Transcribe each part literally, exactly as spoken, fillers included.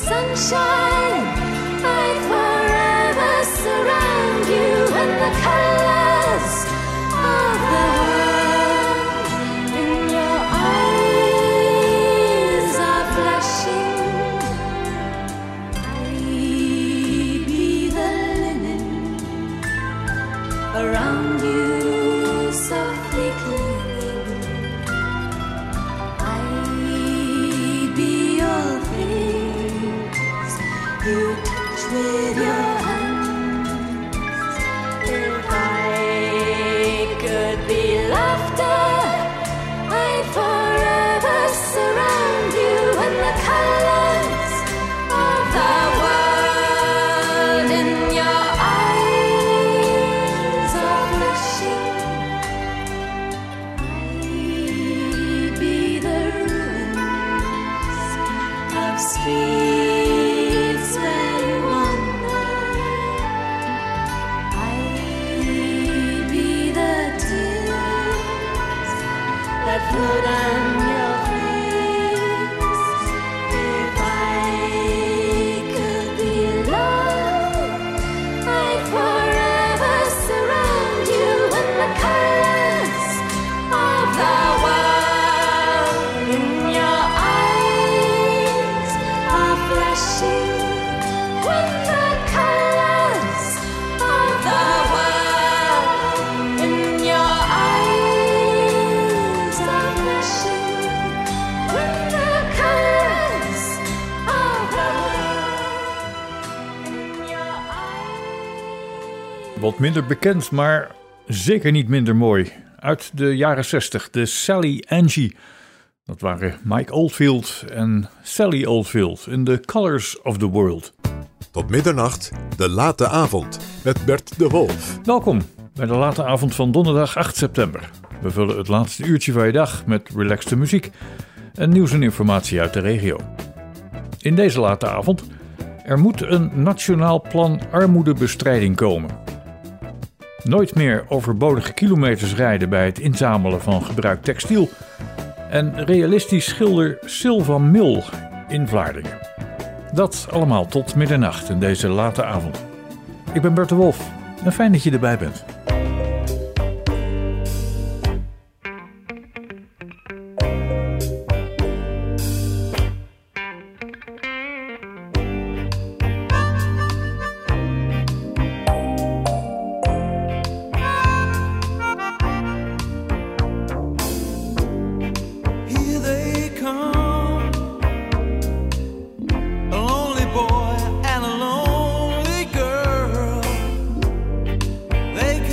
sunshine. I'd forever surround you in the colors of the world. In your eyes are flashing. I'd be the linen around you, softly clinging. I'd be all things you touch with your hands. If I could be laughter, I'd forever surround you in the colors of the world. In your eyes are flashing. I'd be the ruins of streets where you wander. I'd be the tears that flow down your face. If I could be love, I'd forever surround you in the colors of the world. In your eyes are flashing with the colors of the world. In your eyes are flashing with the colors of the world. In your eyes. Wat minder bekend, maar zeker niet minder mooi. Uit de jaren zestig, de Sally Angie. Dat waren Mike Oldfield en Sally Oldfield in The Colors of the World. Tot middernacht, de late avond, met Bert de Wolf. Welkom bij de late avond van donderdag acht september. We vullen het laatste uurtje van je dag met relaxte muziek en nieuws en informatie uit de regio. In deze late avond, er moet een nationaal plan armoedebestrijding komen. Nooit meer overbodige kilometers rijden bij het inzamelen van gebruikt textiel. En realistisch schilder Sylvan Mil in Vlaardingen. Dat allemaal tot middernacht in deze late avond. Ik ben Bert de Wolf en fijn dat je erbij bent. Here they come, a lonely boy and a lonely girl. They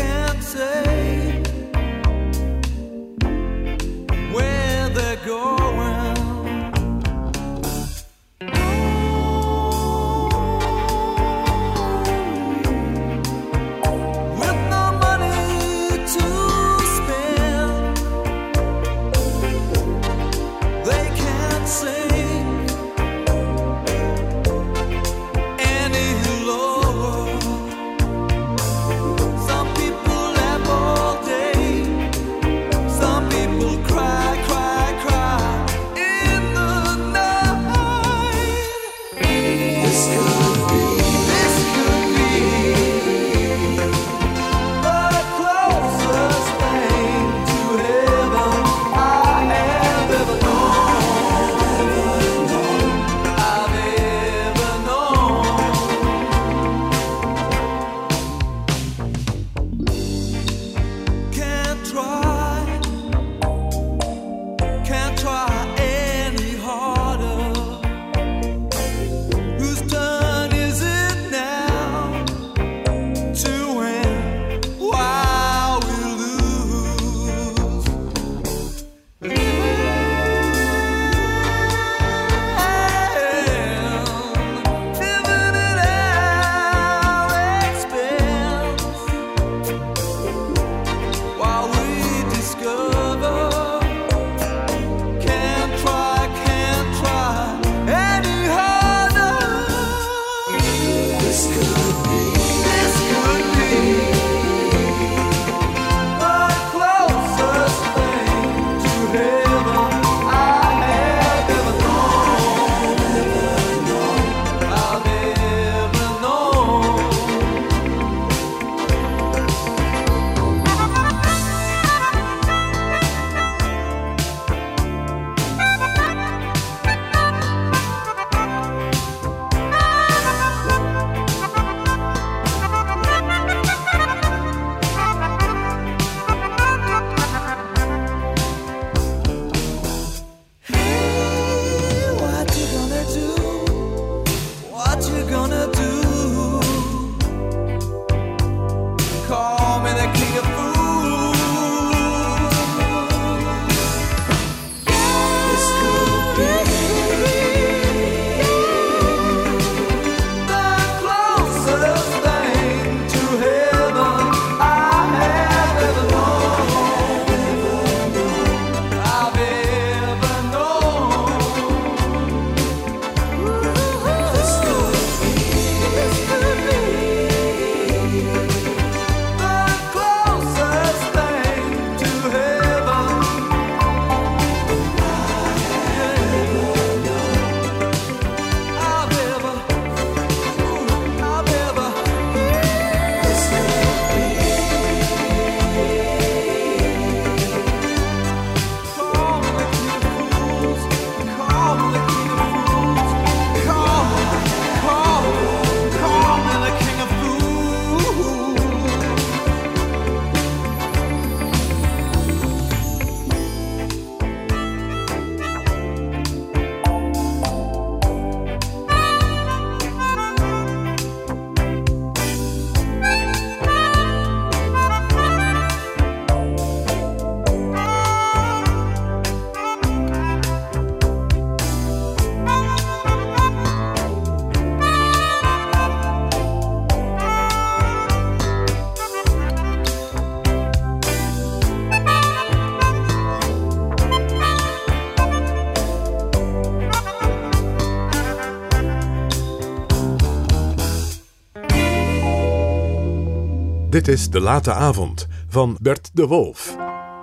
Dit is De Late Avond van Bert de Wolf.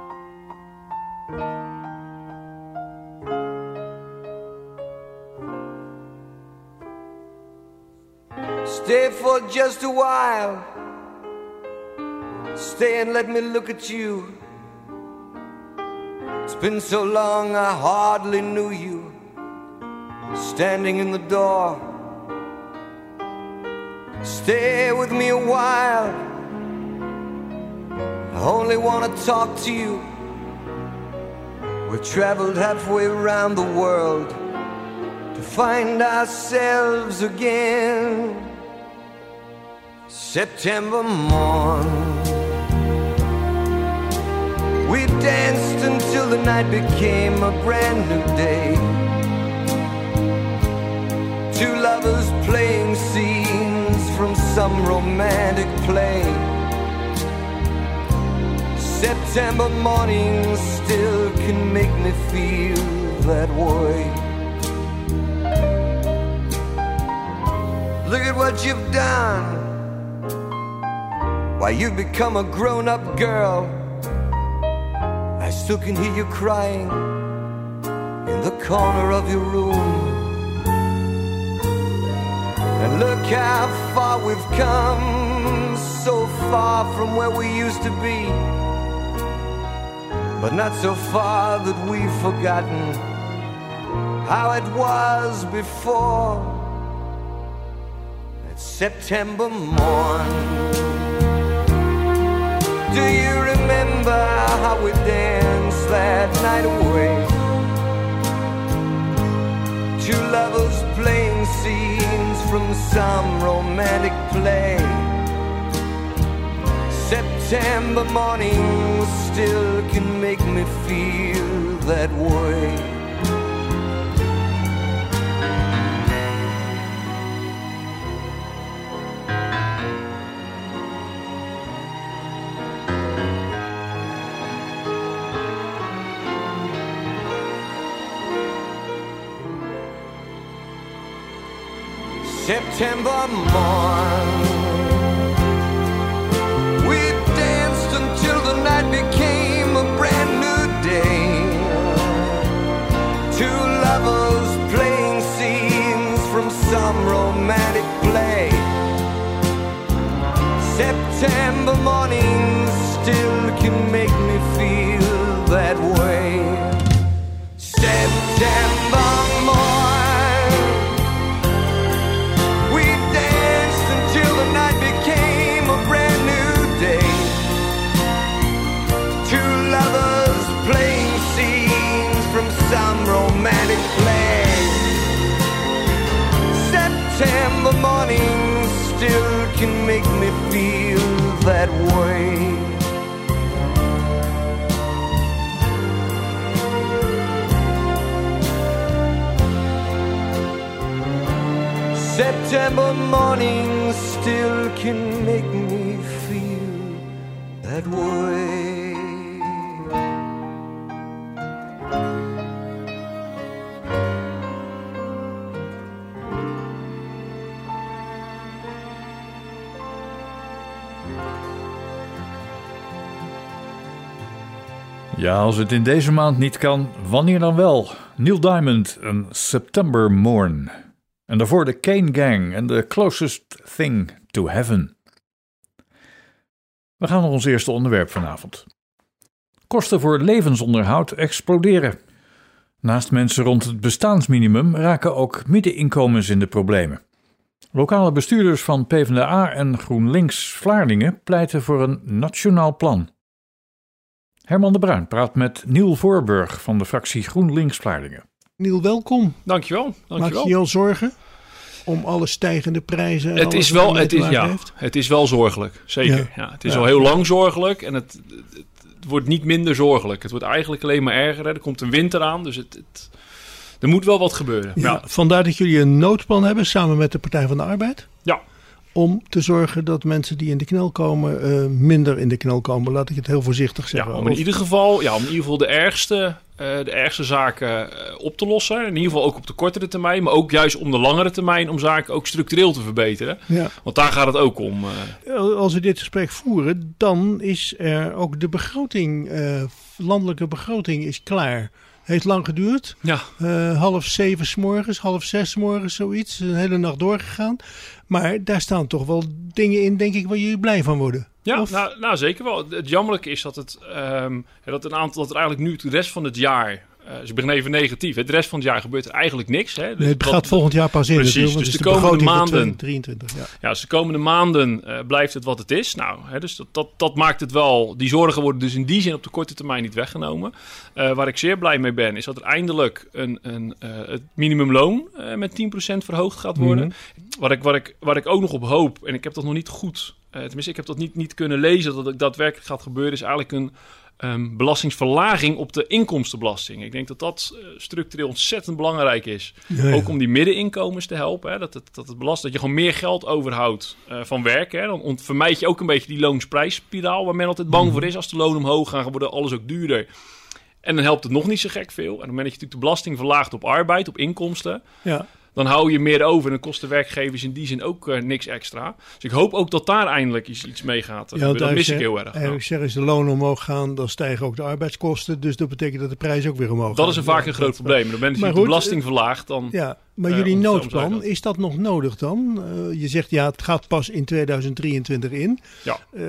Stay for just a while. Stay and let me look at you. It's been so long I hardly knew you. Standing in the door. Stay with me a while. I only want to talk to you. We've traveled halfway around the world to find ourselves again. September morn, we danced until the night became a brand new day. Two lovers playing scenes from some romantic play. September morning still can make me feel that way. Look at what you've done. Why, you've become a grown-up girl. I still can hear you crying in the corner of your room. And look how far we've come, so far from where we used to be, but not so far that we've forgotten how it was before. It's September morn. Do you remember how we danced that night away? Two lovers playing scenes from some romantic play. September morning still can make me feel that way. September morn, we danced until the night became a brand new day. Two lovers playing scenes from some romantic play. September morning still can make me feel that way. September morn, some romantic play. September morning still can make me feel that way. September morning still can make me feel that way. Ja, als het in deze maand niet kan, wanneer dan wel? Neil Diamond, een September Morn. En daarvoor de Kane Gang en The Closest Thing to Heaven. We gaan naar ons eerste onderwerp vanavond. Kosten voor levensonderhoud exploderen. Naast mensen rond het bestaansminimum raken ook middeninkomens in de problemen. Lokale bestuurders van PvdA en GroenLinks Vlaardingen pleiten voor een nationaal plan. Herman de Bruin praat met Niel Voorburg van de fractie GroenLinks Vlaardingen. Niel, welkom. Dankjewel. Dankjewel. Maak je je al zorgen om alle stijgende prijzen? En het, is wel, het, is, ja, het is wel zorgelijk, zeker. Ja. Ja, het is ja. al heel lang zorgelijk en het, het, het wordt niet minder zorgelijk. Het wordt eigenlijk alleen maar erger. Hè. Er komt een winter aan, dus het, het, er moet wel wat gebeuren. Ja, ja. Vandaar dat jullie een noodplan hebben samen met de Partij van de Arbeid. Ja. om te zorgen dat mensen die in de knel komen uh, minder in de knel komen. Laat ik het heel voorzichtig zeggen. Ja, om in ieder geval, ja, om in ieder geval de ergste, uh, de ergste zaken uh, op te lossen. In ieder geval ook op de kortere termijn, maar ook juist om de langere termijn om zaken ook structureel te verbeteren. Ja. Want daar gaat het ook om. Uh. Als we dit gesprek voeren, dan is er ook de begroting, uh, landelijke begroting is klaar. Heeft lang geduurd. Ja. Uh, half zeven 's morgens, half zes 's morgens, zoiets. Een hele nacht doorgegaan. Maar daar staan toch wel dingen in, denk ik, waar jullie blij van worden. Ja, of? nou, nou zeker wel. Het jammerlijke is dat, het, um, dat, een aantal, dat er eigenlijk nu de rest van het jaar... Uh, dus ik begin even negatief. Hè. De rest van het jaar gebeurt er eigenlijk niks. Hè. Dus nee, het wat, gaat volgend jaar pas in. Precies, dus de, de komende maanden... twintig drieëntwintig, ja. ja, dus de komende maanden uh, blijft het wat het is. Nou, hè, dus dat, dat, dat maakt het wel... Die zorgen worden dus in die zin op de korte termijn niet weggenomen. Uh, waar ik zeer blij mee ben, is dat er eindelijk een, een, uh, het minimumloon uh, met tien procent verhoogd gaat worden. Mm-hmm. Wat ik, wat, ik, wat ik ook nog op hoop, en ik heb dat nog niet goed... Uh, tenminste, ik heb dat niet, niet kunnen lezen dat het daadwerkelijk gaat gebeuren... is eigenlijk een... Um, belastingsverlaging op de inkomstenbelasting. Ik denk dat dat uh, structureel ontzettend belangrijk is. Ja, ja. Ook om die middeninkomens te helpen. Hè, dat, het, dat, het belast, dat je gewoon meer geld overhoudt uh, van werken. Hè. Dan ont- vermijd je ook een beetje die loonsprijsspiraal... waar men altijd bang mm. voor is. Als de lonen omhoog gaan, wordt alles ook duurder. En dan helpt het nog niet zo gek veel. En op het moment dat je natuurlijk de belasting verlaagt op arbeid, op inkomsten... Ja. Dan hou je meer over en dan kost de werkgevers in die zin ook uh, niks extra. Dus ik hoop ook dat daar eindelijk iets, iets mee gaat. Ja, dat mis ik heel erg. En ik zeg, als de lonen omhoog gaan, dan stijgen ook de arbeidskosten. Dus dat betekent dat de prijs ook weer omhoog gaat. Dat is een vaak een groot probleem. Op het moment dat je de belasting verlaagt, dan... Ja, maar uh, jullie noodplan, is dat nog nodig dan? Uh, je zegt, ja, het gaat pas in tweeduizend drieëntwintig in. Ja. Uh,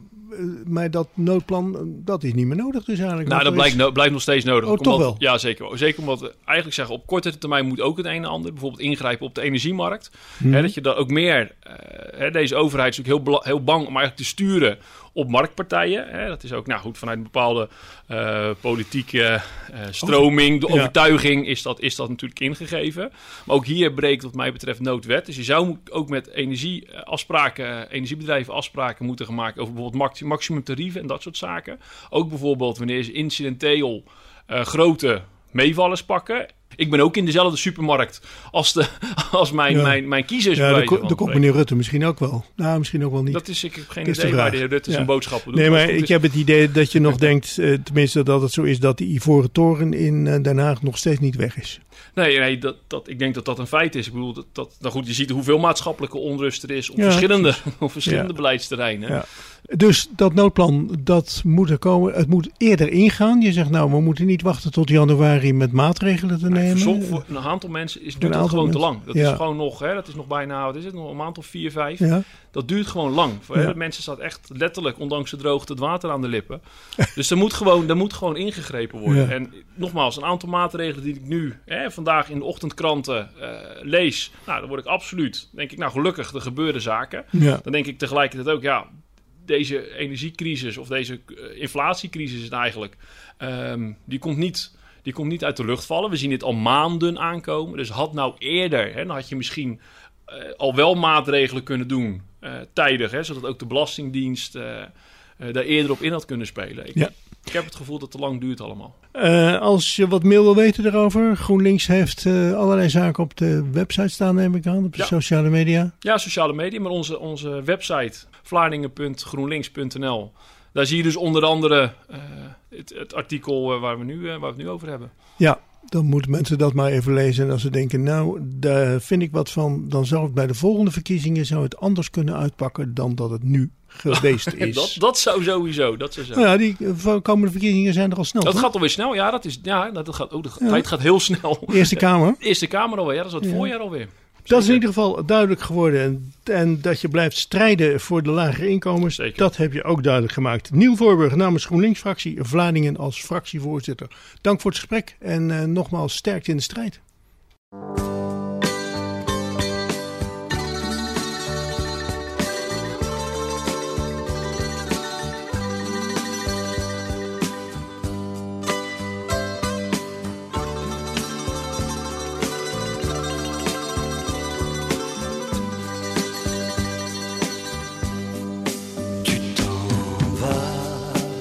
Maar dat noodplan, dat is niet meer nodig dus eigenlijk. Nou, dat blijkt, is... no- blijft nog steeds nodig. Oh, omdat, toch wel? Ja, zeker. Zeker omdat we eigenlijk zeggen, op korte termijn moet ook het een en ander. Bijvoorbeeld ingrijpen op de energiemarkt. Hmm. Hè, dat je daar ook meer... Uh, hè, deze overheid is ook heel, bela- heel bang om eigenlijk te sturen op marktpartijen. Hè. Dat is ook, nou goed, vanuit een bepaalde uh, politieke uh, stroming, de overtuiging is dat, is dat natuurlijk ingegeven. Maar ook hier breekt wat mij betreft noodwet. Dus je zou ook met energieafspraken, energiebedrijven afspraken moeten gaan maken over bijvoorbeeld maximum tarieven en dat soort zaken. Ook bijvoorbeeld wanneer ze incidenteel uh, grote meevallers pakken. Ik ben ook in dezelfde supermarkt als, de, als mijn, ja. mijn, mijn kiezers. Ja, dat ko- komt meneer Rutte misschien ook wel. Nou, misschien ook wel niet. Dat is, ik heb geen is idee waar de heer Rutte ja. zijn boodschappen doet. Nee, maar ik is... heb het idee dat je nog denkt, uh, tenminste dat het zo is, dat de Ivoren Toren in uh, Den Haag nog steeds niet weg is. Nee, nee dat, dat, ik denk dat dat een feit is. Ik bedoel, dat, dat, nou goed, je ziet hoeveel maatschappelijke onrust er is op ja, verschillende, op verschillende ja. beleidsterreinen. Ja. Dus dat noodplan, dat moet er komen. Het moet eerder ingaan. Je zegt, nou, we moeten niet wachten tot januari met maatregelen te nemen. Voor, voor een aantal mensen is, duurt het gewoon mensen. te lang. Dat ja. is gewoon nog, hè, dat is nog bijna, wat is het, nog een maand of vier, vijf. Ja. Dat duurt gewoon lang. Voor ja. hè, mensen staat echt letterlijk, ondanks de droogte, het water aan de lippen. Dus er moet gewoon, er moet gewoon ingegrepen worden. Ja. En nogmaals, een aantal maatregelen die ik nu hè, vandaag in de ochtendkranten uh, lees. Nou, dan word ik absoluut, denk ik, nou gelukkig, er gebeuren zaken. Ja. Dan denk ik tegelijkertijd ook, ja... Deze energiecrisis of deze uh, inflatiecrisis is eigenlijk, um, die, komt niet, die komt niet uit de lucht vallen. We zien dit al maanden aankomen. Dus had nou eerder, hè, dan had je misschien uh, al wel maatregelen kunnen doen, uh, tijdig. Hè, zodat ook de Belastingdienst uh, uh, daar eerder op in had kunnen spelen. Ik, ja. ik heb het gevoel dat het te lang duurt allemaal. Uh, als je wat meer wil weten erover, GroenLinks heeft uh, allerlei zaken op de website staan, neem ik aan, op de ja. sociale media. Ja, sociale media, maar onze, onze website vlaardingen punt groenlinks punt n l. Daar zie je dus onder andere uh, het, het artikel uh, waar, we nu, uh, waar we het nu over hebben. Ja, dan moeten mensen dat maar even lezen. En als ze denken, nou, daar vind ik wat van, dan zou het bij de volgende verkiezingen zou het anders kunnen uitpakken dan dat het nu geweest is. dat, dat zou sowieso. Dat zou zo. Nou ja, die komende verkiezingen zijn er al snel. Dat toch? gaat alweer snel. Ja, dat is, ja, dat gaat, oh, de ja. tijd gaat heel snel. Eerste Kamer. Eerste Kamer alweer. Ja, dat is het ja. voorjaar alweer. Zeker. Dat is in ieder geval duidelijk geworden. En, en dat je blijft strijden voor de lagere inkomens, Zeker. Dat heb je ook duidelijk gemaakt. Niel Voorburg namens GroenLinks-fractie, Vlaardingen als fractievoorzitter. Dank voor het gesprek en uh, nogmaals sterkte in de strijd.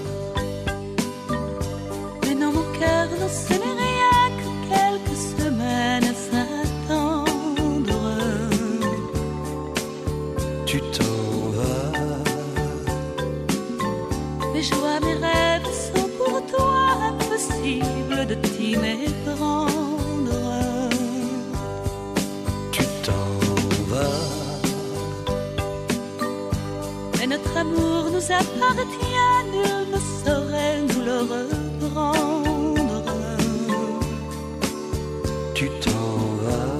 Ce n'est rien que quelques semaines. appartient, nul ne saurait nous le reprendre. Tu t'en vas.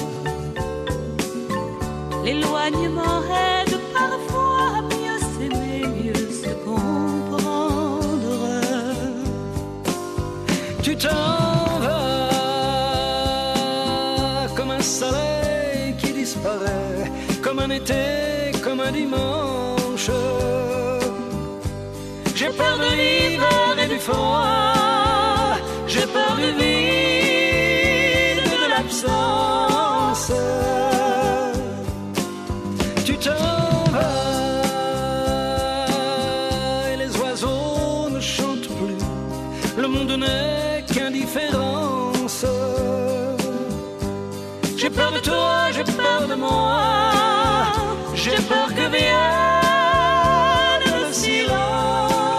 L'éloignement aide parfois à mieux s'aimer, mieux se comprendre. Tu t'en vas comme un soleil qui disparaît, comme un été, comme un dimanche. J'ai peur de l'hiver et du froid, j'ai peur du vide et de l'absence. Tu t'en vas et les oiseaux ne chantent plus, le monde n'est qu'indifférence. J'ai peur de toi, j'ai peur de moi, j'ai peur que vienne le silence.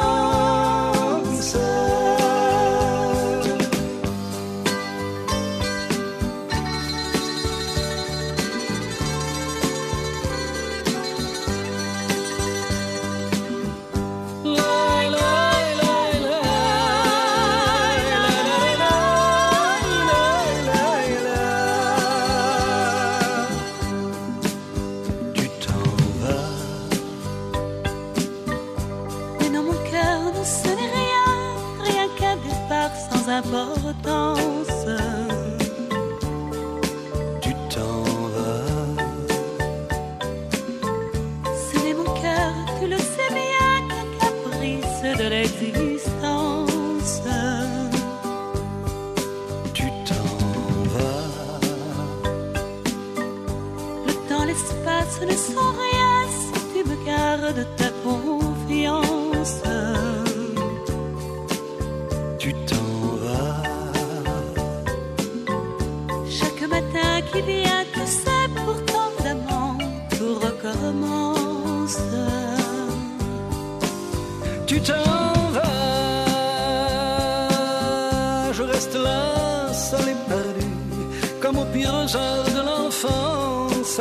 Importance. Tu t'en vas. Ce n'est mon cœur, tu le sais bien, qu'un caprice de l'existence. Tu t'en vas. Le temps, l'espace ne sont rien si tu me gardes ta confiance. Tu t'en qui vient, tu sais, pourtant d'amant, tout recommence. Tu t'en vas, je reste là, seul et perdu, comme au pire heure de l'enfance.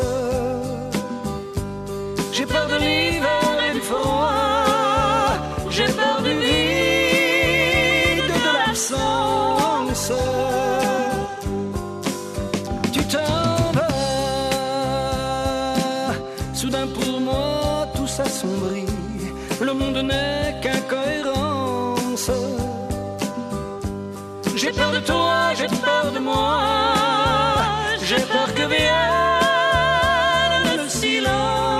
J'ai peur de l'hiver et du froid, j'ai peur du vide et de l'absence. S'assombrit, le monde n'est qu'incohérence. J'ai peur de toi, j'ai peur de moi, j'ai peur que vienne le silence.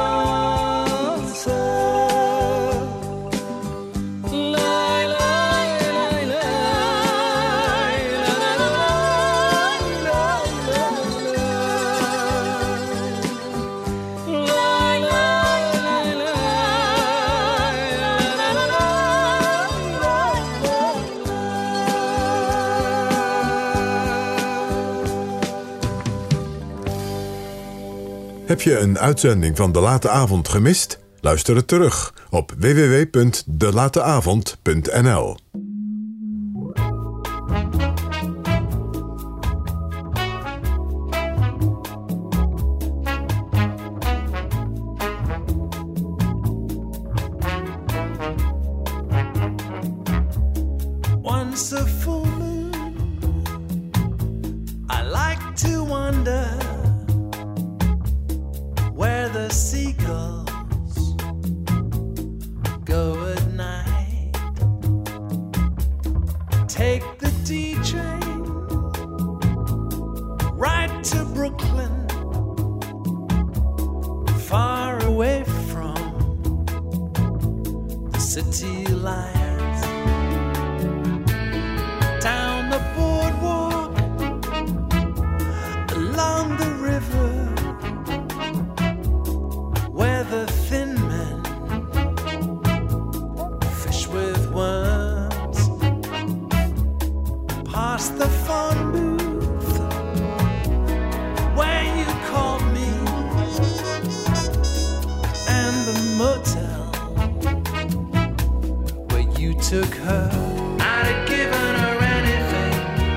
Heb je een uitzending van De Late Avond gemist? Luister het terug op w w w punt de late avond punt n l. Once a full moon, I like to wonder where the seagulls go at night. Take the D train right to Brooklyn, far away from the city lights. Down the boardwalk, along the river, where the thin men fish with worms. Past the phone booth where you called me, and the motel where you took her. I'd have given her anything,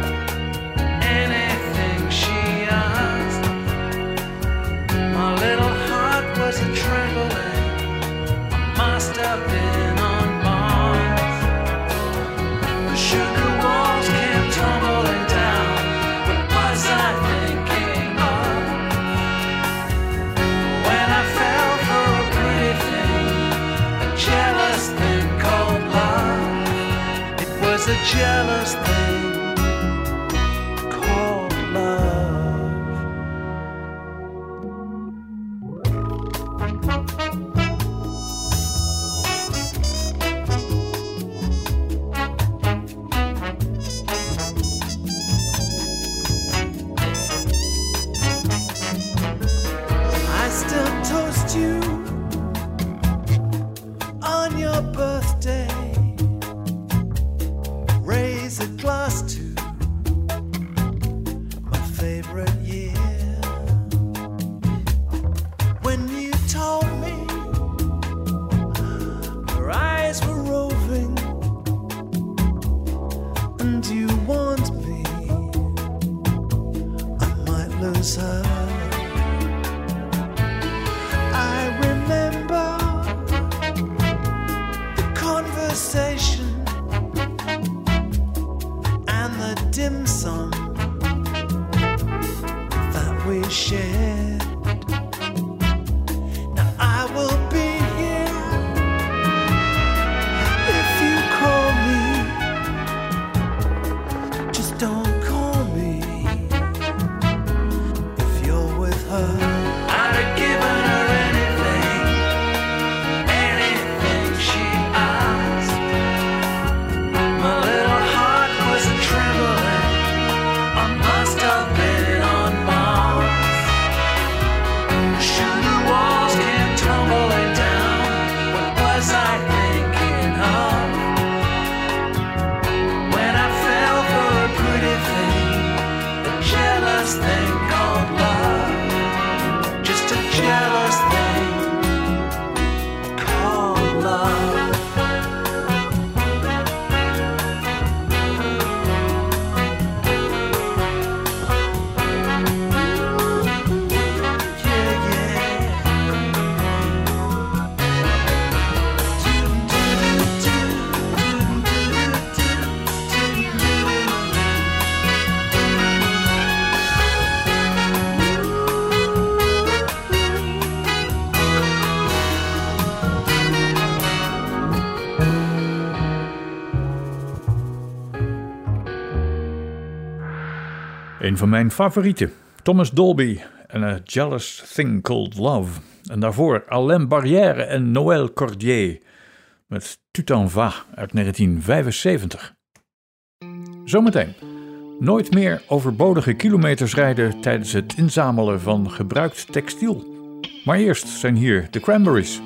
anything she asked. My little heart was a trembling, master jealous thing called love. I still toast you on your birthday. Raise a glass to my favorite year. When you told me your eyes were roving and you warned me I might lose her. I remember the conversation and the dim sum that we shared. Now I will be here if you call me. Just don't call me if you're with her. I'd have given her anything, anything she asked. My little heart was trembling. I must have been on Mars. Sure, the walls came tumbling down. What was I thinking of when I fell for a pretty thing, a jealous thing called love? Just a jealous thing called love. Yeah, Een van mijn favorieten, Thomas Dolby en A Jealous Thing Called Love. En daarvoor Alain Barrière en Noël Cordier met Tu t'en vas uit negentien vijfenzeventig. Zometeen, nooit meer overbodige kilometers rijden tijdens het inzamelen van gebruikt textiel. Maar eerst zijn hier de Cranberries.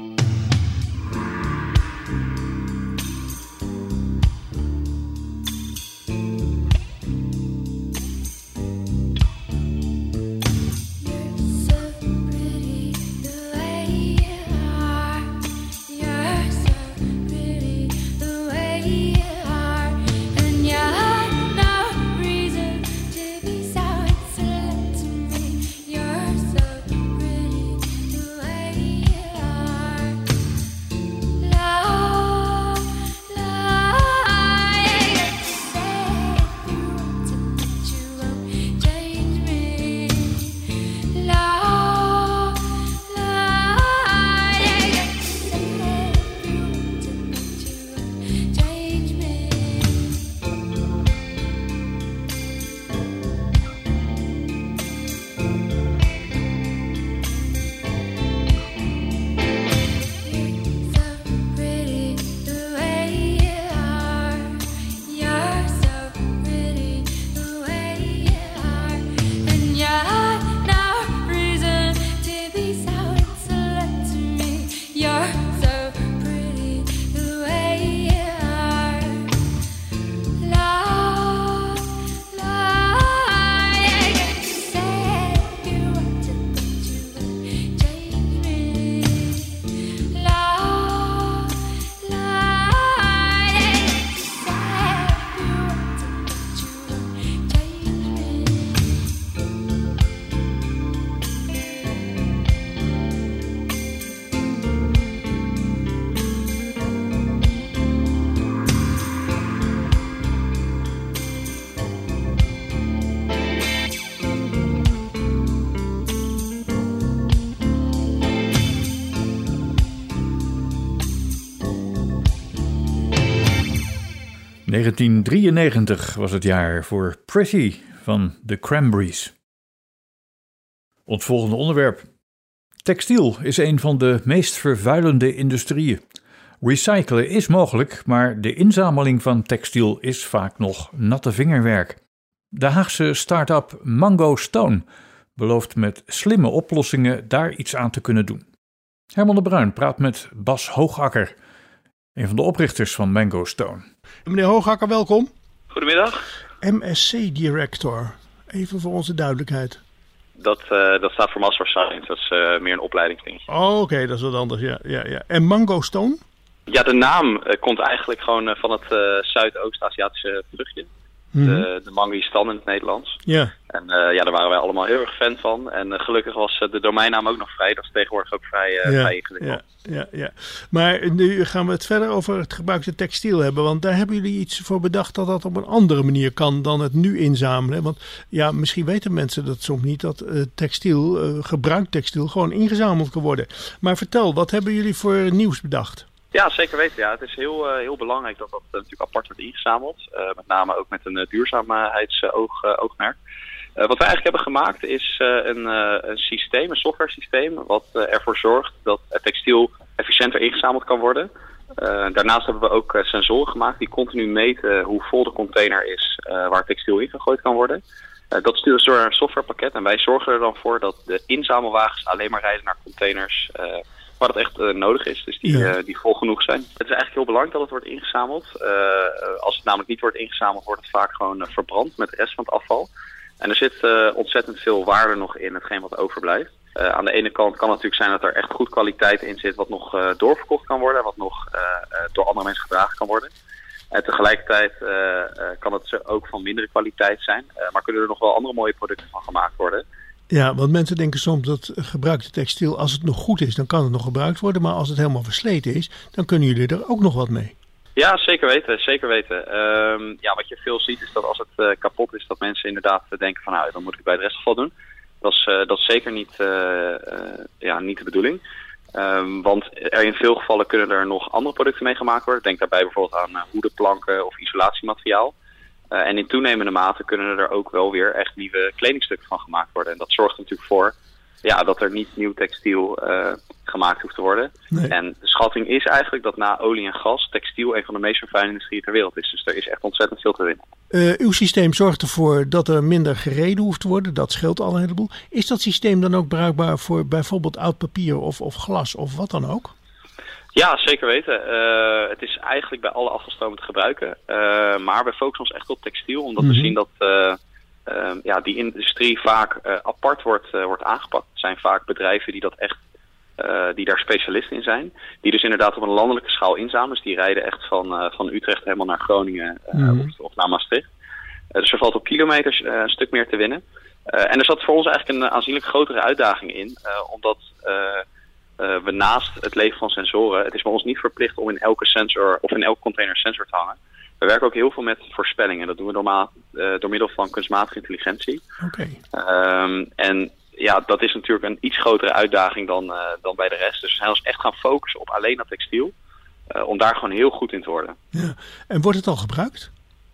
You're so pretty the way you are. negentien drieënnegentig was het jaar voor Pretty van de Cranberries. Ons volgende onderwerp. Textiel is een van de meest vervuilende industrieën. Recyclen is mogelijk, maar de inzameling van textiel is vaak nog natte vingerwerk. De Haagse start-up Mango Stone belooft met slimme oplossingen daar iets aan te kunnen doen. Herman de Bruin praat met Bas Hoogakker, een van de oprichters van Mango Stone. Meneer Hoogakker, welkom. Goedemiddag. M S C Director, even voor onze duidelijkheid. Dat, uh, dat staat voor Master of Science, dat is uh, meer een opleidingsding. Oh, oké, okay, dat is wat anders, ja, ja, ja. En Mango Stone? Ja, de naam uh, komt eigenlijk gewoon uh, van het uh, Zuidoost-Aziatische vruchtje. Mm-hmm. De, de mangistan in het Nederlands. Ja. En uh, ja, daar waren wij allemaal heel erg fan van. En uh, gelukkig was uh, de domeinnaam ook nog vrij. Dat is tegenwoordig ook vrij, uh, ja, vrij ingewikkeld. Ja, ja, ja. Maar nu gaan we het verder over het gebruikte textiel hebben. Want daar hebben jullie iets voor bedacht dat dat op een andere manier kan dan het nu inzamelen. Want ja, misschien weten mensen dat soms niet, dat uh, textiel, uh, gebruikt textiel, gewoon ingezameld kan worden. Maar vertel, wat hebben jullie voor nieuws bedacht? Ja, zeker weten. Ja. Het is heel, uh, heel belangrijk dat dat uh, natuurlijk apart wordt ingezameld. Uh, met name ook met een uh, duurzaamheidsoogmerk. Uh, wat wij eigenlijk hebben gemaakt is uh, een, uh, een systeem, een software systeem, wat uh, ervoor zorgt dat het textiel efficiënter ingezameld kan worden. Uh, daarnaast hebben we ook uh, sensoren gemaakt die continu meten hoe vol de container is uh, waar textiel in gegooid kan worden. Uh, dat sturen ze door een softwarepakket en wij zorgen er dan voor dat de inzamelwagens alleen maar rijden naar containers uh, waar dat echt uh, nodig is, dus die, ja. uh, die vol genoeg zijn. Het is eigenlijk heel belangrijk dat het wordt ingezameld. Uh, als het namelijk niet wordt ingezameld, wordt het vaak gewoon uh, verbrand met de rest van het afval. En er zit uh, ontzettend veel waarde nog in hetgeen wat overblijft. Uh, aan de ene kant kan het natuurlijk zijn dat er echt goed kwaliteit in zit wat nog uh, doorverkocht kan worden, wat nog uh, uh, door andere mensen gedragen kan worden. En tegelijkertijd uh, uh, kan het ook van mindere kwaliteit zijn, uh, maar kunnen er nog wel andere mooie producten van gemaakt worden. Ja, want mensen denken soms dat gebruikte textiel, als het nog goed is, dan kan het nog gebruikt worden. Maar als het helemaal versleten is, dan kunnen jullie er ook nog wat mee. Ja, zeker weten. Zeker weten. Um, ja, wat je veel ziet is dat als het uh, kapot is, dat mensen inderdaad denken van nou, dan moet ik het bij het restafval doen. Dat is, uh, dat is zeker niet, uh, uh, ja, niet de bedoeling. Um, want er in veel gevallen kunnen er nog andere producten mee gemaakt worden. Denk daarbij bijvoorbeeld aan uh, hoedenplanken of isolatiemateriaal. Uh, en in toenemende mate kunnen er ook wel weer echt nieuwe kledingstukken van gemaakt worden. En dat zorgt er natuurlijk voor ja, dat er niet nieuw textiel uh, gemaakt hoeft te worden. Nee. En de schatting is eigenlijk dat na olie en gas textiel een van de meest vervuilende industrieën ter wereld is. Dus er is echt ontzettend veel te winnen. Uh, uw systeem zorgt ervoor dat er minder gereden hoeft te worden. Dat scheelt al een heleboel. Is dat systeem dan ook bruikbaar voor bijvoorbeeld oud papier of, of glas of wat dan ook? Ja, zeker weten. Uh, het is eigenlijk bij alle afvalstromen te gebruiken. Uh, maar we focussen ons echt op textiel, omdat mm-hmm. we zien dat uh, uh, ja, die industrie vaak uh, apart wordt, uh, wordt aangepakt. Het zijn vaak bedrijven die dat echt, uh, die daar specialisten in zijn. Die dus inderdaad op een landelijke schaal inzamelen. Dus die rijden echt van, uh, van Utrecht helemaal naar Groningen uh, mm-hmm. of, of naar Maastricht. Uh, dus er valt op kilometers uh, een stuk meer te winnen. Uh, en er zat voor ons eigenlijk een aanzienlijk grotere uitdaging in, uh, omdat Uh, Uh, we naast het leveren van sensoren, het is bij ons niet verplicht om in elke sensor of in elke container een sensor te hangen. We werken ook heel veel met voorspellingen. Dat doen we normaal, uh, door middel van kunstmatige intelligentie. Okay. Um, en ja, dat is natuurlijk een iets grotere uitdaging dan, uh, dan bij de rest. Dus we zijn ons echt gaan focussen op alleen dat textiel, uh, om daar gewoon heel goed in te worden. Ja. En wordt het al gebruikt?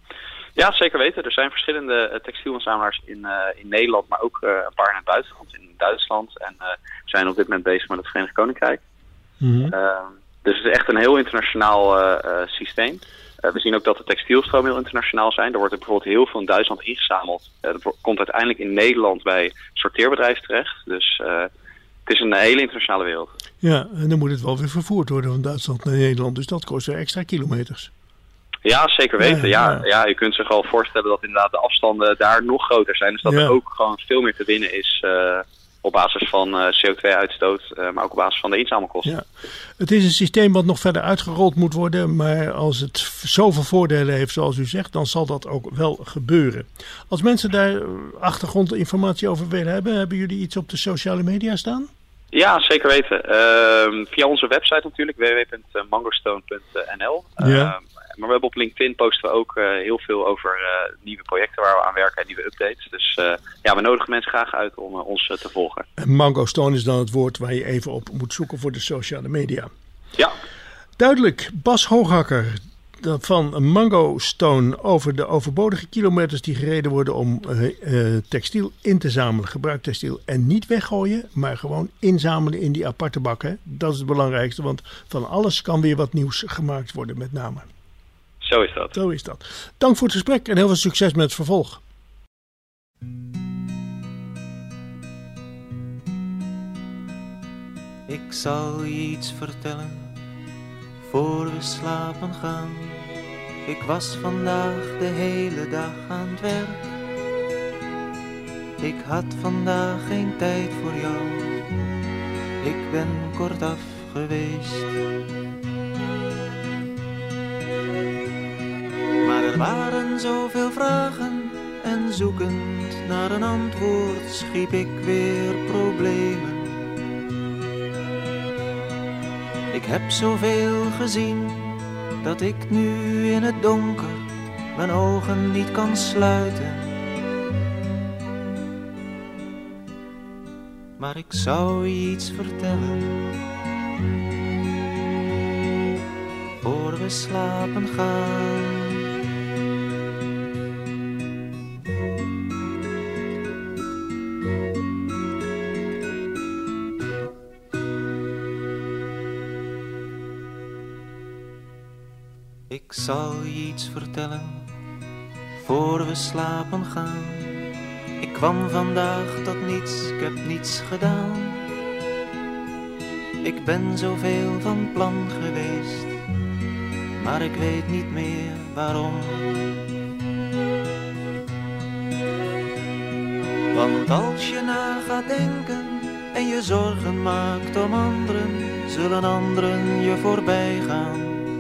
Ja, zeker weten. Er zijn verschillende uh, textielinzamelaars in, uh, in Nederland, maar ook uh, een paar in het buitenland, in Duitsland. En uh, we zijn op dit moment bezig met het Verenigd Koninkrijk. Mm-hmm. Uh, dus het is echt een heel internationaal uh, uh, systeem. Uh, we zien ook dat de textielstromen heel internationaal zijn. Er wordt er bijvoorbeeld heel veel in Duitsland ingezameld. Uh, dat komt uiteindelijk in Nederland bij sorteerbedrijven terecht. Dus uh, het is een hele internationale wereld. Ja, en dan moet het wel weer vervoerd worden van Duitsland naar Nederland. Dus dat kost weer extra kilometers. Ja, zeker weten. Ja, ja. ja, je kunt zich al voorstellen dat inderdaad de afstanden daar nog groter zijn. Dus dat ja. er ook gewoon veel meer te winnen is uh, op basis van uh, C O twee uitstoot, uh, maar ook op basis van de inzamelkosten. Ja. Het is een systeem wat nog verder uitgerold moet worden, maar als het zoveel voordelen heeft zoals u zegt, dan zal dat ook wel gebeuren. Als mensen daar achtergrondinformatie over willen hebben, hebben jullie iets op de sociale media staan? Ja, zeker weten. Uh, via onze website natuurlijk, w w w punt mangostone punt n l. Ja. Uh, Maar we hebben op LinkedIn posten we ook uh, heel veel over uh, nieuwe projecten waar we aan werken en nieuwe updates. Dus uh, ja, we nodigen mensen graag uit om uh, ons uh, te volgen. En Mango Stone is dan het woord waar je even op moet zoeken voor de sociale media. Ja. Duidelijk. Bas Hoogakker, van Mango Stone over de overbodige kilometers die gereden worden om uh, uh, textiel in te zamelen. Gebruik textiel en niet weggooien, maar gewoon inzamelen in die aparte bakken. Dat is het belangrijkste, want van alles kan weer wat nieuws gemaakt worden met name. Zo is dat. Zo is dat. Dank voor het gesprek en heel veel succes met het vervolg. Ik zal je iets vertellen, voor we slapen gaan. Ik was vandaag de hele dag aan het werk. Ik had vandaag geen tijd voor jou. Ik ben kortaf geweest. Maar er waren zoveel vragen en zoekend naar een antwoord schiep ik weer problemen. Ik heb zoveel gezien dat ik nu in het donker mijn ogen niet kan sluiten. Maar ik zou je iets vertellen, voor we slapen gaan. Ik zal je iets vertellen, voor we slapen gaan. Ik kwam vandaag tot niets, ik heb niets gedaan. Ik ben zoveel van plan geweest, maar ik weet niet meer waarom. Want als je na gaat denken en je zorgen maakt om anderen, zullen anderen je voorbij gaan.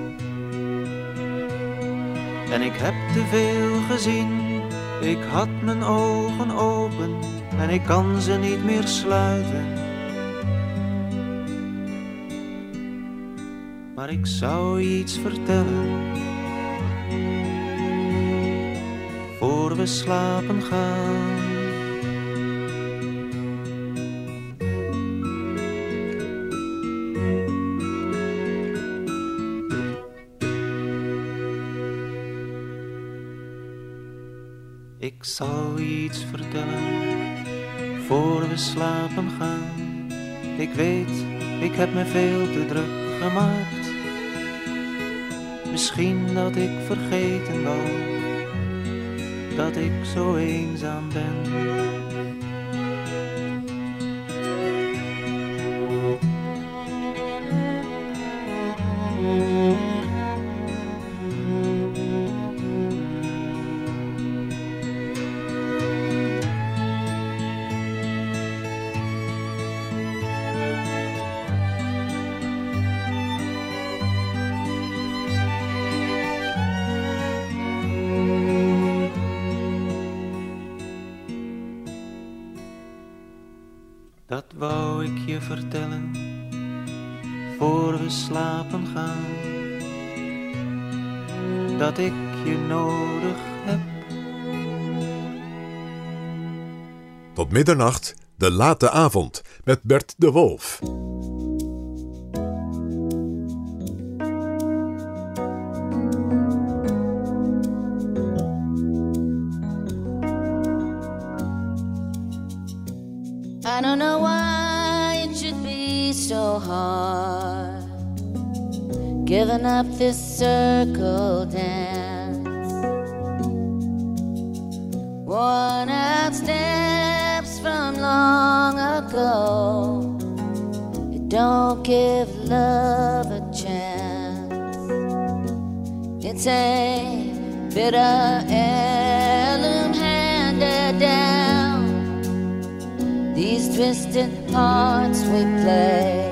En ik heb te veel gezien, ik had mijn ogen open en ik kan ze niet meer sluiten. Maar ik zou je iets vertellen, voor we slapen gaan. Ik zal je iets vertellen, voor we slapen gaan. Ik weet, ik heb me veel te druk gemaakt. Misschien dat ik vergeten wou, dat ik zo eenzaam ben. Dat wou ik je vertellen, voor we slapen gaan. Dat ik je nodig heb. Tot middernacht, de late avond, met Bert de Wolf. I don't know why it should be so hard, giving up this circle dance. Worn out steps from long ago, it don't give love a chance. It's a bitter heirloom handed down, these twisted parts we play.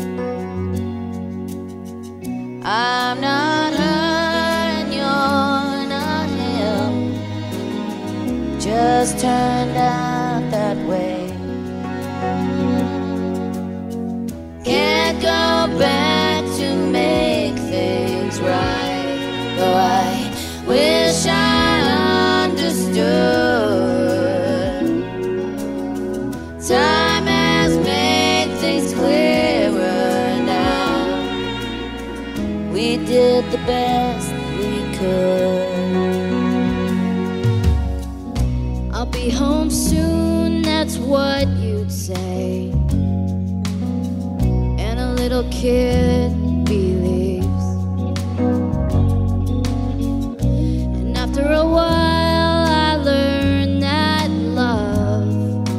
I'm not her and you're not him, just turned out that way. Can't go back to make things right, though I wish I understood. Time has made things clearer now. We did the best we could. I'll be home soon, that's what you'd say. And a little kid believes. And after a while I learned that love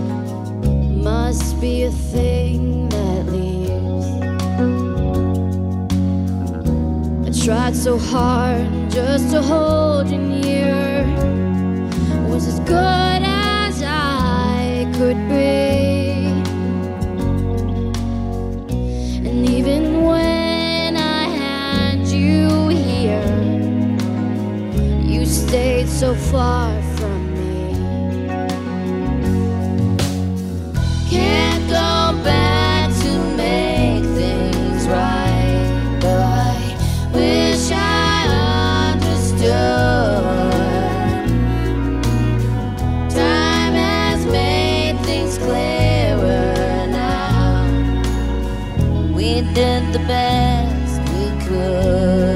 must be a thing that leaves. I tried so hard just to hold you near, was as good as I could be. And even when I had you here, you stayed so far from me. Can't go back to make things right, but I wish I understood. Time has made things clearer now. We did the best we could.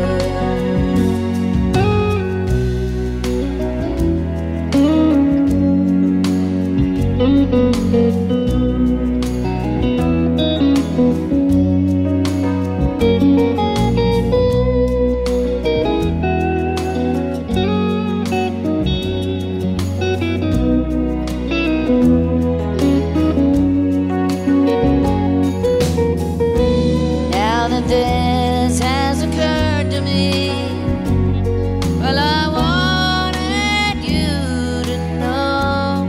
Now that this has occurred to me, well, I wanted you to know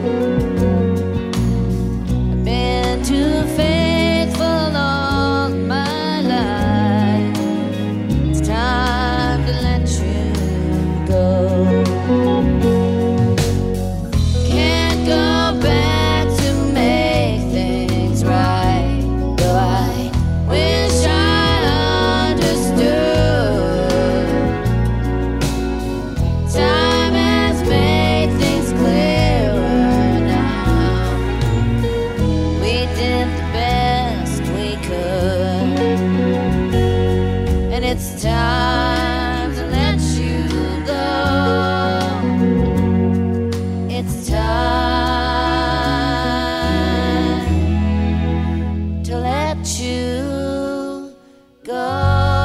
I've been too faithful all my life. It's time to let you go. Can't go back to make things right, though I wish I understood. Time has made things clearer now. We did the best we could, and it's time to let you go. It's time to let you go.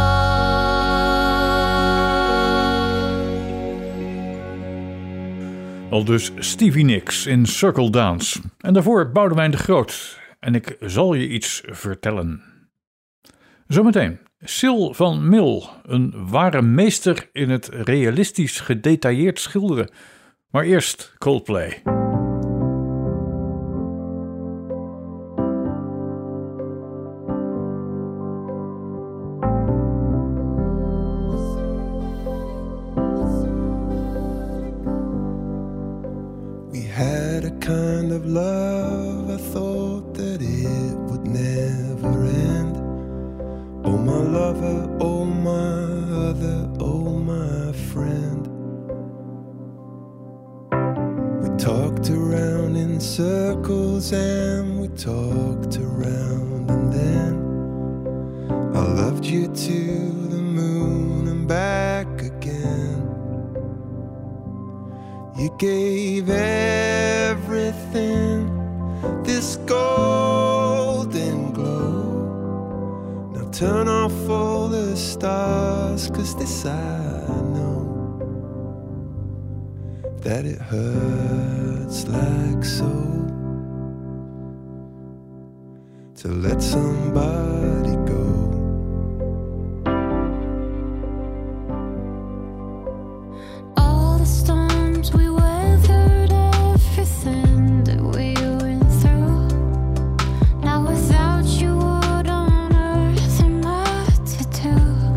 Al dus Stevie Nicks in Circle Dance. En daarvoor Boudewijn de Groot. En ik zal je iets vertellen. Zometeen Sil van Mil, een ware meester in het realistisch gedetailleerd schilderen. Maar eerst Coldplay. We had a kind of love, I thought that it would never end. Oh my lover, oh my other, oh my friend. We talked around in circles and we talked around, and then I loved you to the moon and back again. You gave everything this golden glow. Now turn off all the stars, 'cause this I know, that it hurts like so to let somebody go. All the storms we weathered, everything that we went through. Now without you, what on earth am I to do?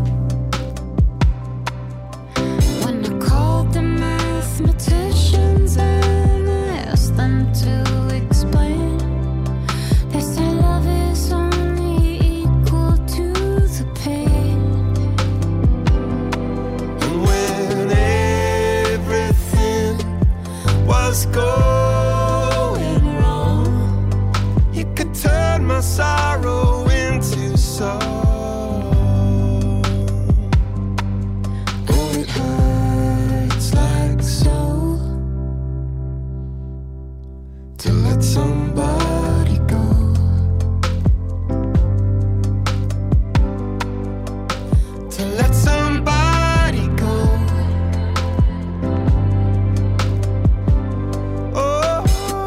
When I called the mathematicians and I asked them to explain, they say love is only equal to let somebody go. To let somebody go. Oh,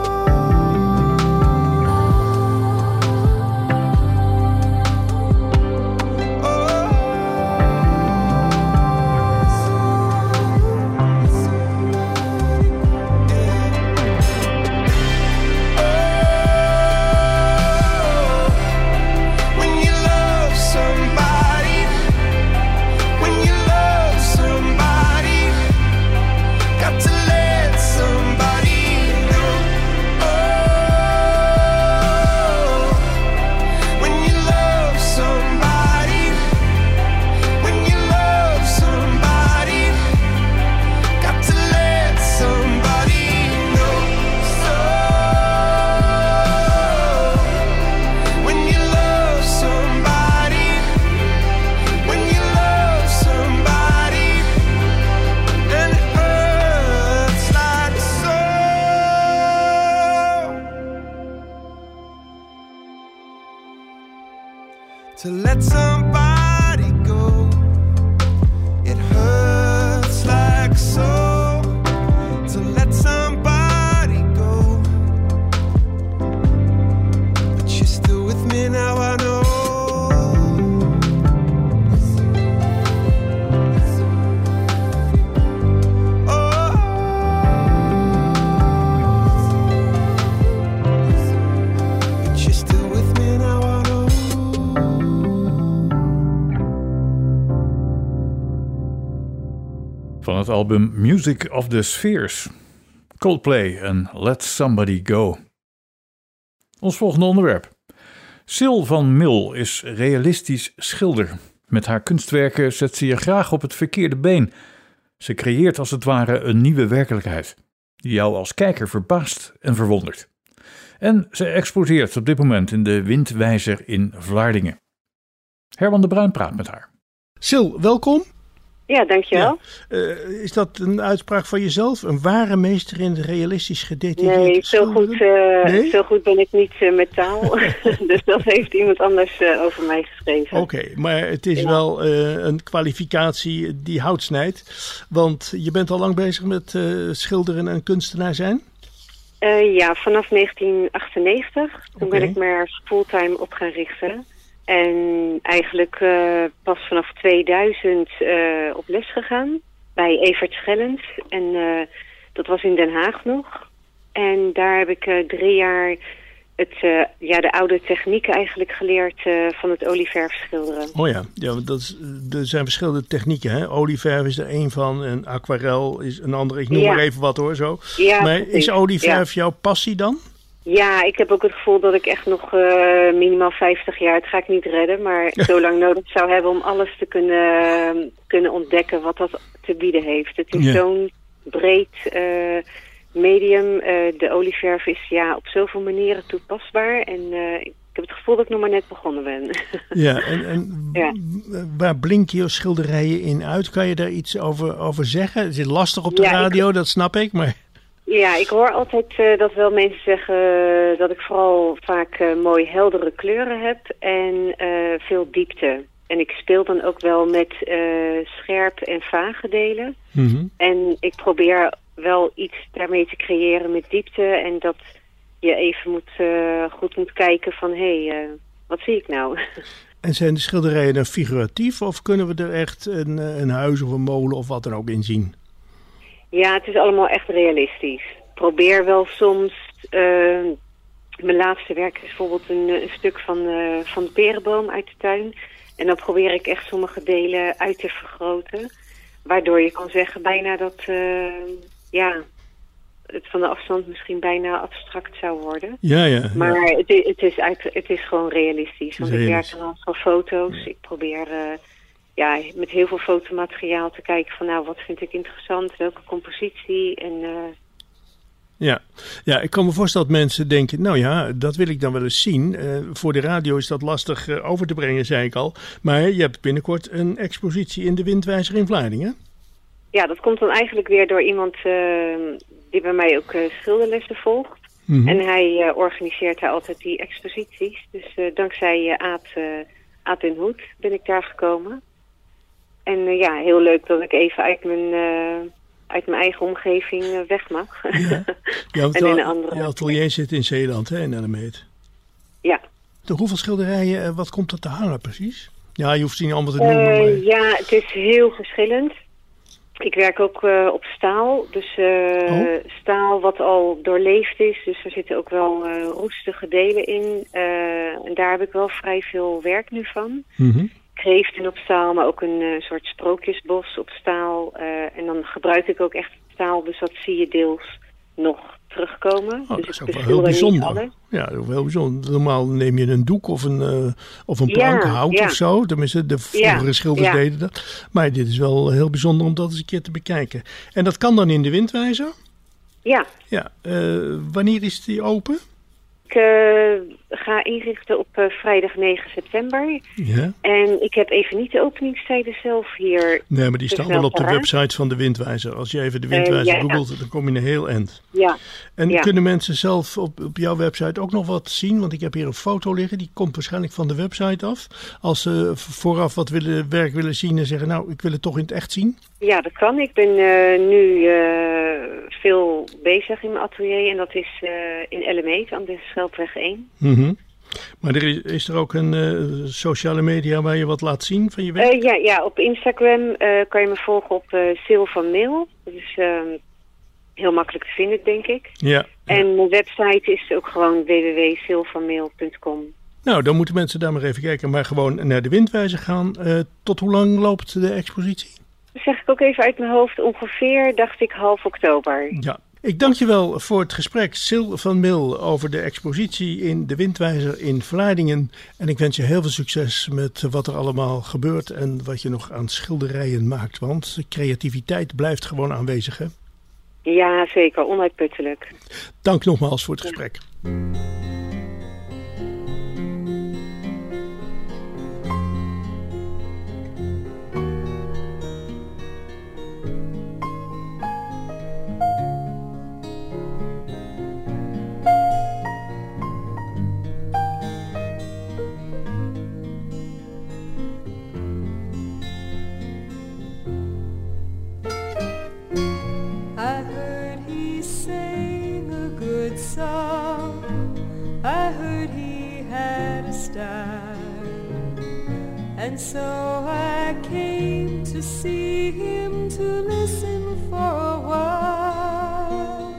when you love somebody, when you love somebody, got to let somebody know. Oh, when you love somebody, when you love somebody, got to let somebody know. So, when you love somebody, when you love somebody, and it hurts like so. To let somebody go, it hurts like so. To let somebody go, but you're still with me now, I know. But you're still with me now, I know. Van het album Music of the Spheres. Coldplay en Let Somebody Go. Ons volgende onderwerp. Sil van Mil is realistisch schilder. Met haar kunstwerken zet ze je graag op het verkeerde been. Ze creëert als het ware een nieuwe werkelijkheid, die jou als kijker verbaast en verwondert. En ze exposeert op dit moment in de Windwijzer in Vlaardingen. Herman de Bruin praat met haar. Sil, welkom. Ja, dankjewel. Ja. Uh, is dat een uitspraak van jezelf? Een ware meester in realistisch gedetailleerd Nee, zo goed, uh, Nee? zo goed ben ik niet uh, met taal. Dus dat heeft iemand anders uh, over mij geschreven. Oké, maar het is Ja. wel uh, een kwalificatie die hout snijdt. Want je bent al lang bezig met uh, schilderen en kunstenaar zijn? Uh, ja, vanaf negentien achtennegentig. Toen Oké. ben ik me er fulltime op gaan richten. En eigenlijk uh, pas vanaf tweeduizend uh, op les gegaan bij Evert Schellens. En uh, dat was in Den Haag nog. En daar heb ik uh, drie jaar het, uh, ja, de oude technieken eigenlijk geleerd uh, van het olieverf schilderen. Oh ja, ja want dat is, er zijn verschillende technieken. Hè? Olieverf is er één van en aquarel is een andere. Ik noem Ja. maar even wat hoor zo. Ja, maar precies. is olieverf Ja. jouw passie dan? Ja, ik heb ook het gevoel dat ik echt nog uh, minimaal vijftig jaar, het ga ik niet redden, maar zo lang nodig zou hebben om alles te kunnen, kunnen ontdekken wat dat te bieden heeft. Het is Ja. zo'n breed uh, medium. Uh, de olieverf is ja op zoveel manieren toepasbaar en uh, ik heb het gevoel dat ik nog maar net begonnen ben. Ja, en, en Ja. waar blinken je schilderijen in uit? Kan je daar iets over, over zeggen? Het is lastig op de Ja, ik- radio, dat snap ik, maar... Ja, ik hoor altijd uh, dat wel mensen zeggen uh, dat ik vooral vaak uh, mooi heldere kleuren heb en uh, veel diepte. En ik speel dan ook wel met uh, scherp en vage delen. Mhm. En ik probeer wel iets daarmee te creëren met diepte en dat je even moet, uh, goed moet kijken van hé, hey, uh, wat zie ik nou? En zijn de schilderijen dan figuratief of kunnen we er echt een, een huis of een molen of wat dan ook in zien? Ja, het is allemaal echt realistisch. Ik probeer wel soms... Uh, mijn laatste werk is bijvoorbeeld een, een stuk van, uh, van de perenboom uit de tuin. En dan probeer ik echt sommige delen uit te vergroten. Waardoor je kan zeggen bijna dat uh, ja, het van de afstand misschien bijna abstract zou worden. Ja, ja. Maar ja. het, is, het, is uit, het is gewoon realistisch. Want ik werk Realistisch. aan van foto's. Ik probeer... Uh, ja, met heel veel fotomateriaal te kijken van nou, wat vind ik interessant, welke compositie en... Uh... Ja. ja, ik kan me voorstellen dat mensen denken, nou ja, dat wil ik dan wel eens zien. Uh, voor de radio is dat lastig uh, over te brengen, zei ik al. Maar je hebt binnenkort een expositie in de Windwijzer in Vlaardingen. Ja, dat komt dan eigenlijk weer door iemand uh, die bij mij ook uh, schilderlessen volgt. Mm-hmm. En hij uh, organiseert daar altijd die exposities. Dus uh, dankzij uh, Aad, uh, Aad den Hoed ben ik daar gekomen. En uh, ja, heel leuk dat ik even uit mijn, uh, uit mijn eigen omgeving uh, weg mag. Ja. Ja, en in een andere... Je atelier zit in Zeeland, hè, in Ellemeet. Ja. De hoeveel schilderijen, uh, wat komt er te hangen precies? Ja, je hoeft ze niet allemaal te noemen. Uh, maar... Ja, het is heel verschillend. Ik werk ook uh, op staal. Dus uh, oh. staal wat al doorleefd is. Dus er zitten ook wel uh, roestige delen in. Uh, en daar heb ik wel vrij veel werk nu van. Mm-hmm. Kreeften op staal, maar ook een uh, soort sprookjesbos op staal. Uh, en dan gebruik ik ook echt staal. Dus dat zie je deels nog terugkomen. Oh, dus dat is ook wel heel bijzonder. Ja, dat is heel bijzonder. Normaal neem je een doek of een, uh, of een plank, ja, hout ja. of zo. Tenminste, de vroegere ja, schilders ja. deden dat. Maar dit is wel heel bijzonder om dat eens een keer te bekijken. En dat kan dan in de Windwijzer? Ja. Ja. Uh, wanneer is die open? Ik uh, ga inrichten op uh, vrijdag negen september. Ja. En ik heb even niet de openingstijden zelf hier. Nee, maar die staan wel op de website van de Windwijzer. Als je even de Windwijzer uh, ja, googelt, ja. dan kom je een heel eind. Ja. En ja. kunnen mensen zelf op, op jouw website ook nog wat zien? Want ik heb hier een foto liggen, die komt waarschijnlijk van de website af. Als ze vooraf wat willen, werk willen zien en zeggen, nou, ik wil het toch in het echt zien. Ja, dat kan. Ik ben uh, nu uh, veel bezig in mijn atelier en dat is uh, in Ellemeet aan de Schelpweg één. Mm-hmm. Maar er is, is er ook een uh, sociale media waar je wat laat zien van je werk? Uh, ja, ja, op Instagram uh, kan je me volgen op uh, Sil van Mil. Dat is uh, heel makkelijk te vinden, denk ik. Ja. En mijn website is ook gewoon w w w punt sil van mil punt com. Nou, dan moeten mensen daar maar even kijken. Maar gewoon naar de Windwijzer gaan. Uh, tot hoe lang loopt de expositie? Dat zeg ik ook even uit mijn hoofd. Ongeveer, dacht ik, half oktober. Ja. Ik dank je wel voor het gesprek, Sil van Mil, over de expositie in de Windwijzer in Vlaardingen. En ik wens je heel veel succes met wat er allemaal gebeurt en wat je nog aan schilderijen maakt. Want creativiteit blijft gewoon aanwezig, hè? Ja, zeker. Onuitputtelijk. Dank nogmaals voor het gesprek. Ja. I heard he had a style, and so I came to see him to listen for a while.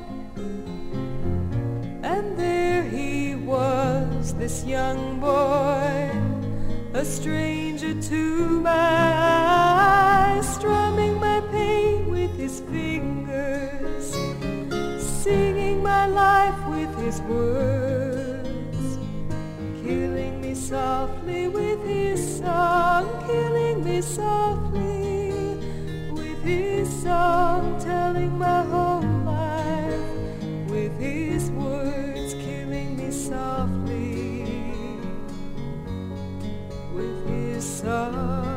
And there he was, this young boy, a stranger to my eyes, strumming my pain with his fingers, singing my life with his words, killing me softly with his song, killing me softly with his song, telling my whole life with his words, killing me softly with his song.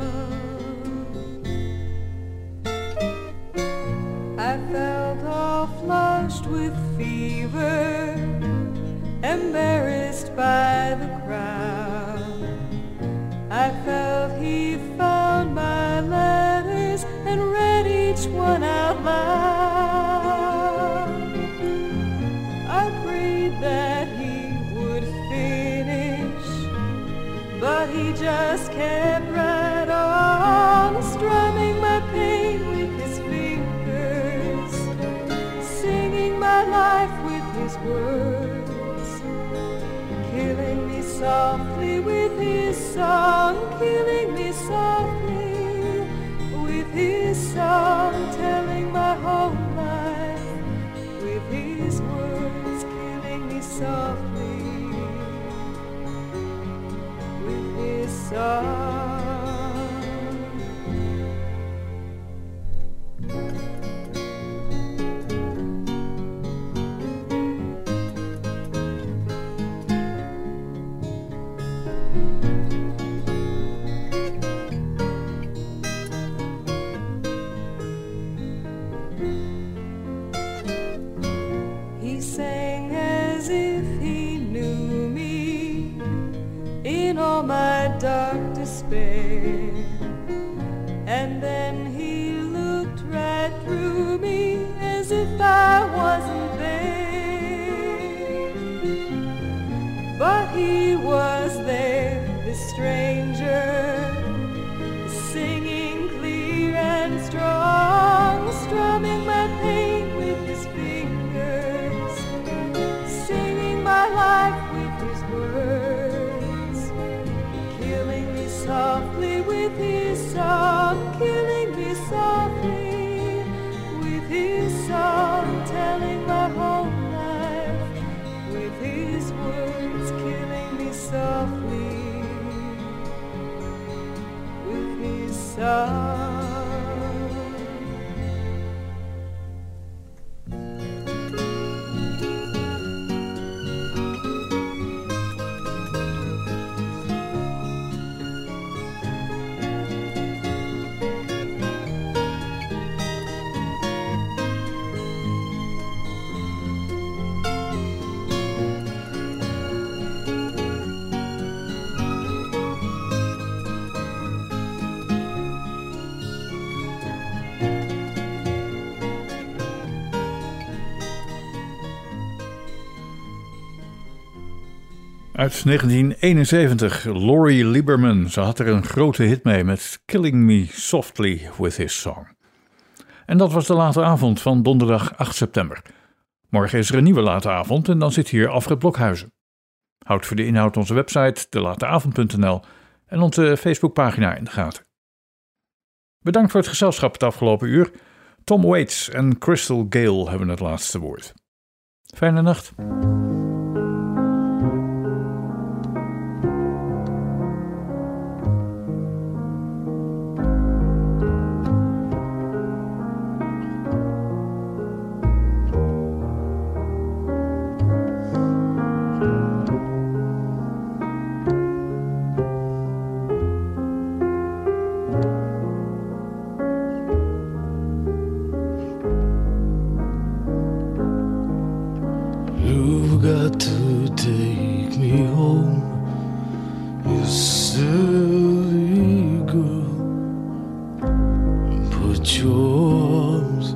I felt all flushed with fever, embarrassed by the crowd. I felt he found my letters and read each one out loud. I prayed that he would finish, but he just kept right on, strumming my pain with his fingers, singing my life with his words, killing me softly with his song, killing me softly with his song, telling my whole life with his words, killing me softly with his song. He sang despair. And then he looked right through me as if I wasn't there. But he was there, this stranger, singing clear and strong, strumming my pain with his fingers, singing my life with his words, killing me softly with his song, killing me softly with his song, telling my whole life with his words, killing me softly with his song. Uit negentien eenenzeventig, Laurie Lieberman. Ze had er een grote hit mee met Killing Me Softly With His Song. En dat was de late avond van donderdag acht september. Morgen is er een nieuwe late avond en dan zit hier Alfred Blokhuizen. Houd voor de inhoud onze website de late avond punt n l en onze Facebookpagina in de gaten. Bedankt voor het gezelschap het afgelopen uur. Tom Waits en Crystal Gale hebben het laatste woord. Fijne nacht. You've got to take me home, you silly girl. Put your arms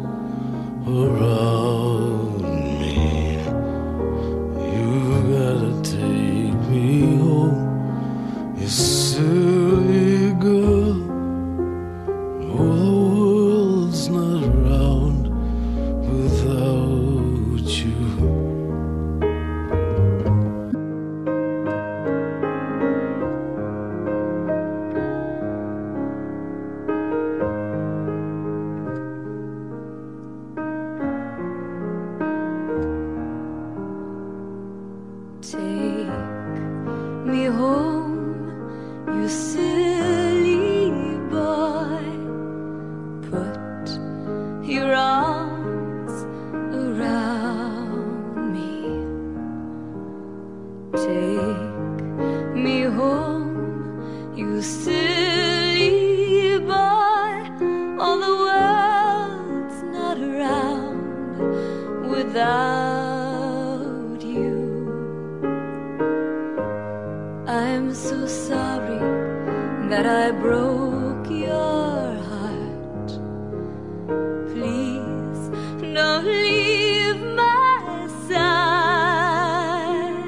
around me. You've got to take me home, you silly girl. Oh, the world's not around without you. Take me home, you silly boy. Put your arms around me. Take me home, you silly boy. All the world's not around without you. I'm so sorry that I broke your heart. Please don't leave my side.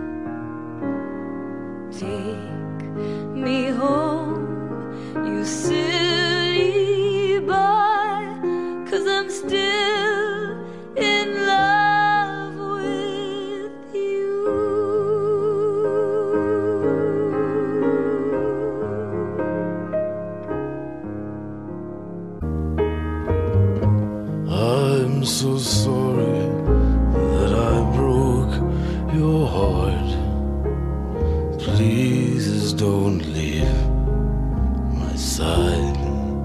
Take me home, you silly boy, 'cause I'm still in love with you. I'm so sorry that I broke your heart. Please don't leave my side.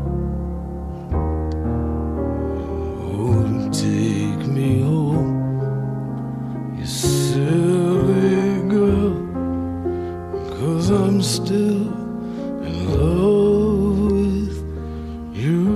Oh, take me home, you silly girl, 'cause I'm still in love with you.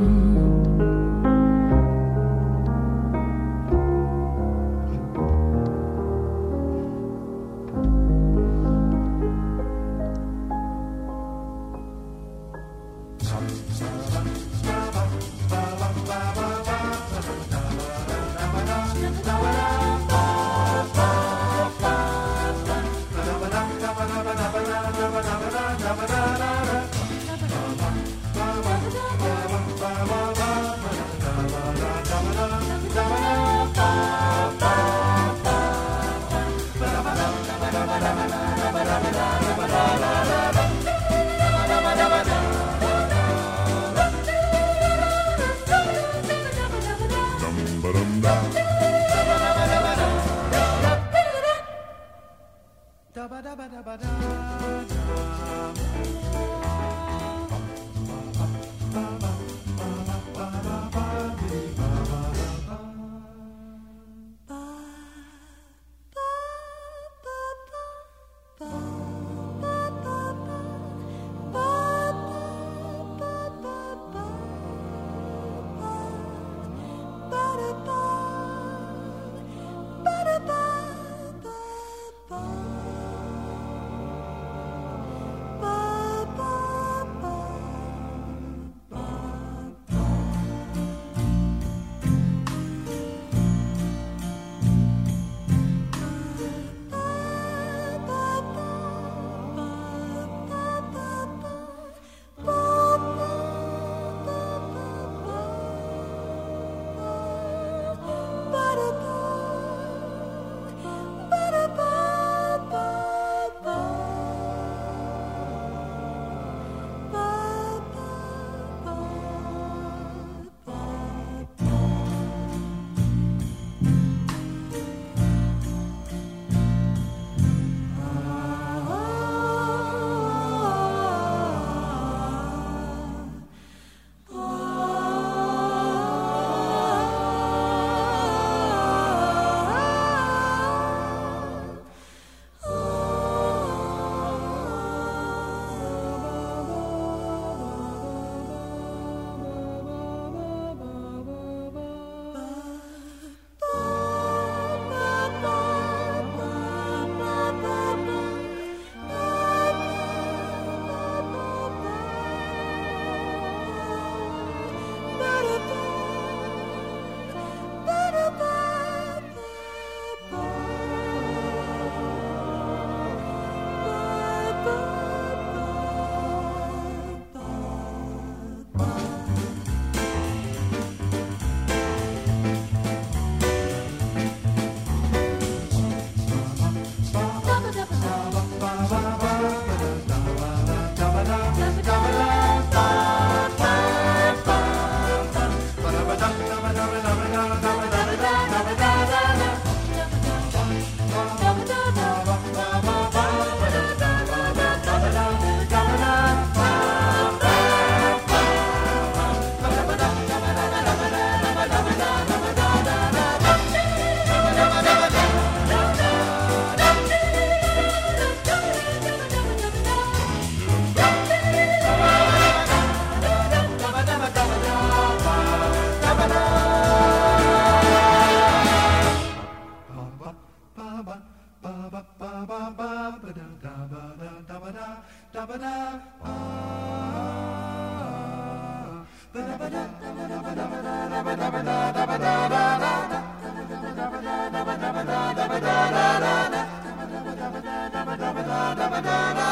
Da